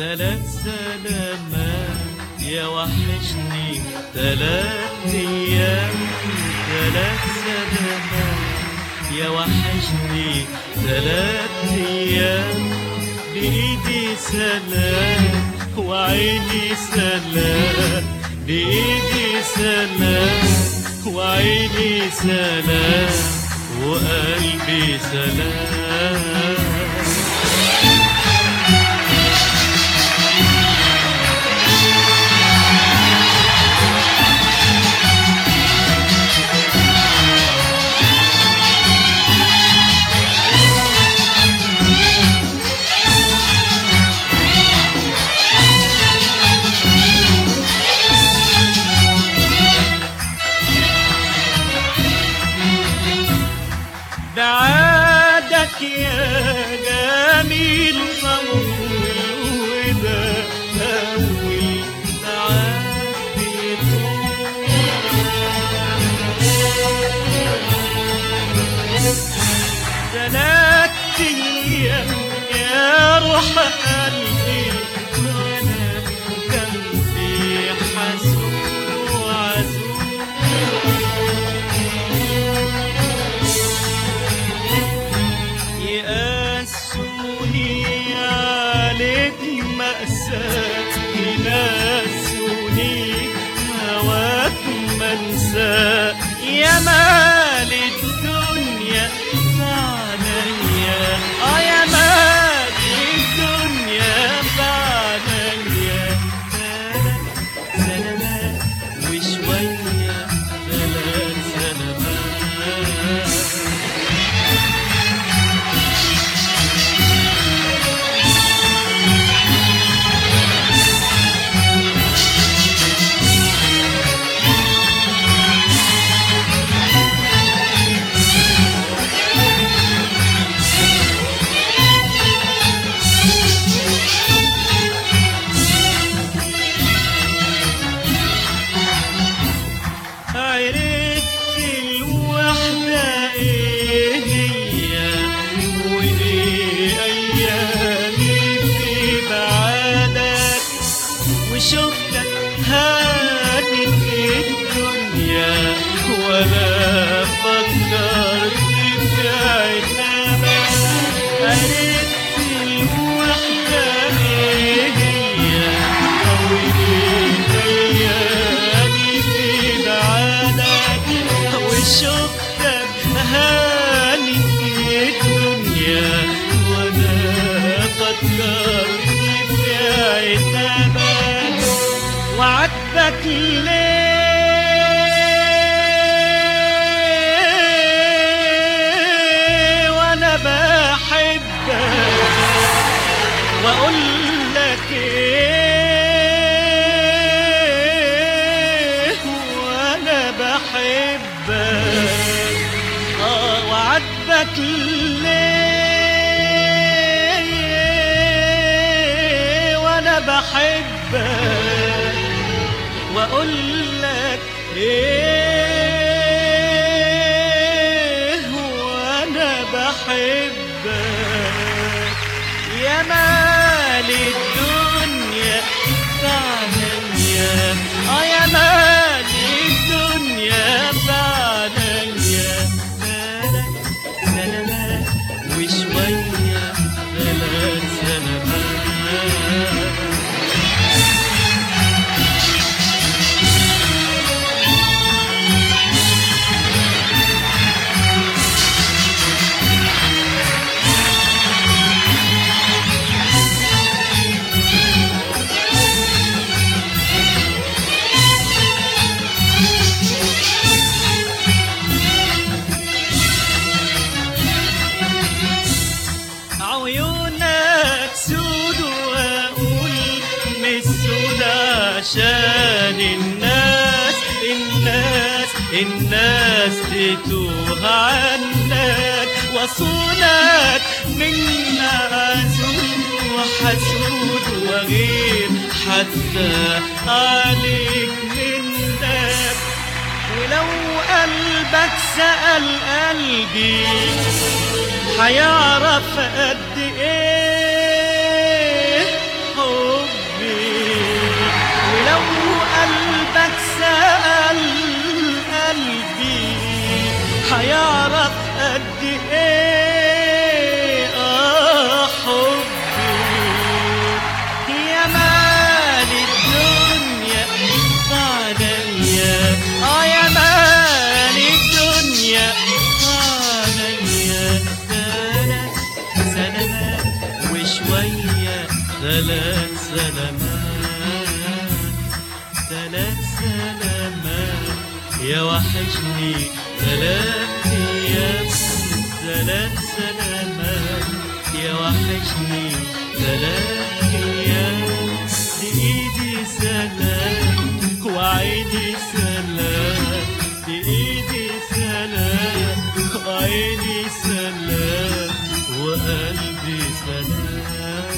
3 سلامات يا وحشني 3 أيام 3 سلامات يا وحشني 3 أيام بإيدي سلام وعيني سلام بإيدي سلام وعيني سلام وقلبي سلام. بعادك يا جميل طول وده أول بعاد بيطول 3 أيام يا روح قلبي وأنا جنبي حزون وعزول يقاسوني عليك مأساة يناسوني هواك منسى يا مال الدنيا فعليا يا مال الدنيا فعليا 3 سلامات وشوية 3 سلامات. عرفت الوحدة ايه هي وايه ايامي في بعادك وشفتك هانت الدنيا ولا فكرت في عتابك. عرفت الوحدة ايه هي وايه ايامي في بعادك وشفتك هاني الدنيا وانا فكرت في عتابك وعاتبك ليه وانا بحبك واقول لك ايه وانا بحبك وعاتبك ليه وانا بحبك واقول لك ايه وانا بحبك يا مال الدنيا فعليا يا مال الدنيا فعليا 3 سلامات وشوية 3 سلامات. عيونك سود واقول مسود عشان الناس تتوه عنك وصونك من معزول وحسود وغير حتى عليك منك ولو قلبك سأل قلبي هيعرف قد ايه هيعرف قد ايه حبي يا مال الدنيا عليا، يا مال الدنيا عليا. 3 سلامات وشوية، 3 سلامات، 3 سلامات يا وحشني 3 أيام. 3 سلامات يا وحشني 3 أيام. بإيدي سلام وعيني سلام، بإيدي سلام وعيني سلام وقلبي سلام.